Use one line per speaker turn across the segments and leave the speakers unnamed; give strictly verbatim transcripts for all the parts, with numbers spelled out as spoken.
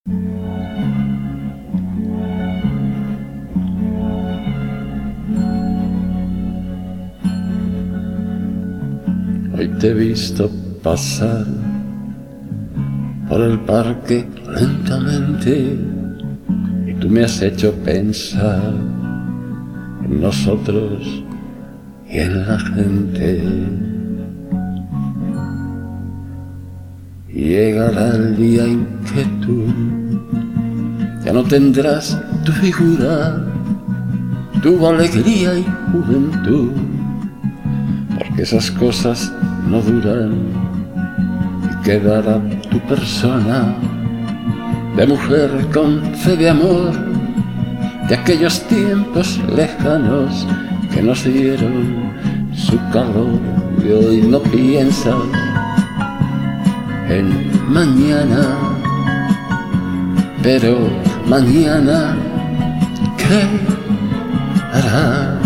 Hoy te he visto pasar por el parque lentamente y tú me has hecho pensar en nosotros y en la gente. Y llegará el día en que tú ya no tendrás tu figura, tu alegría y juventud, porque esas cosas no duran, y quedará tu persona de mujer con fe de amor, de aquellos tiempos lejanos que nos dieron su calor. Y hoy no piensas en mañana, pero mañana ¿qué hará?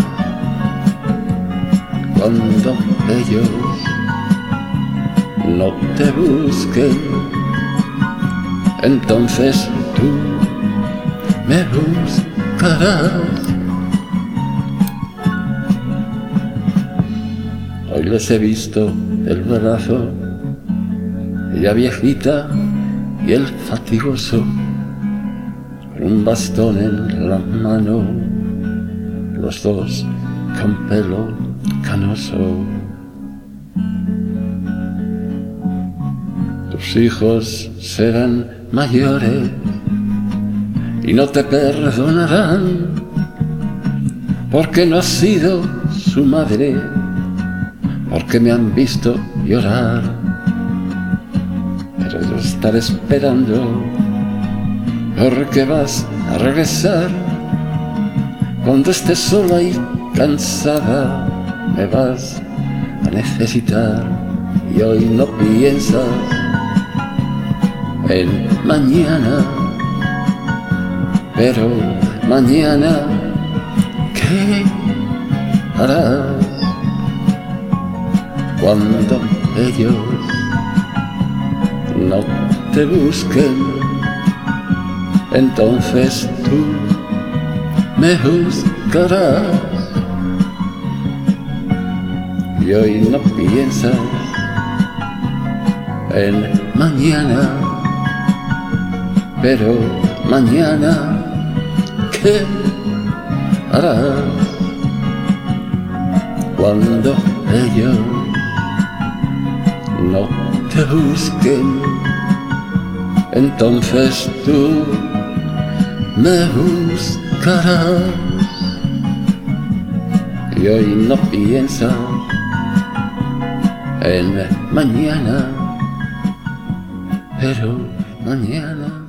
Cuando ellos no te busquen, entonces tú me buscarás. Hoy les he visto el brazo, ella viejita y el fatigoso, con un bastón en la mano, los dos con pelo canoso. Tus hijos serán mayores y no te perdonarán, porque no has sido su madre, porque me han visto llorar. Pero yo estaré esperando, porque vas a regresar. Cuando estés sola y cansada, me vas a necesitar. Y hoy no piensas en mañana, pero mañana ¿qué harás? Cuando ellos no te busquen, entonces tú me buscarás. Y hoy no piensas en mañana, pero mañana ¿qué harás? Cuando ellos no te busquen, entonces tú me buscarás. Y hoy no piensas en mañana, pero mañana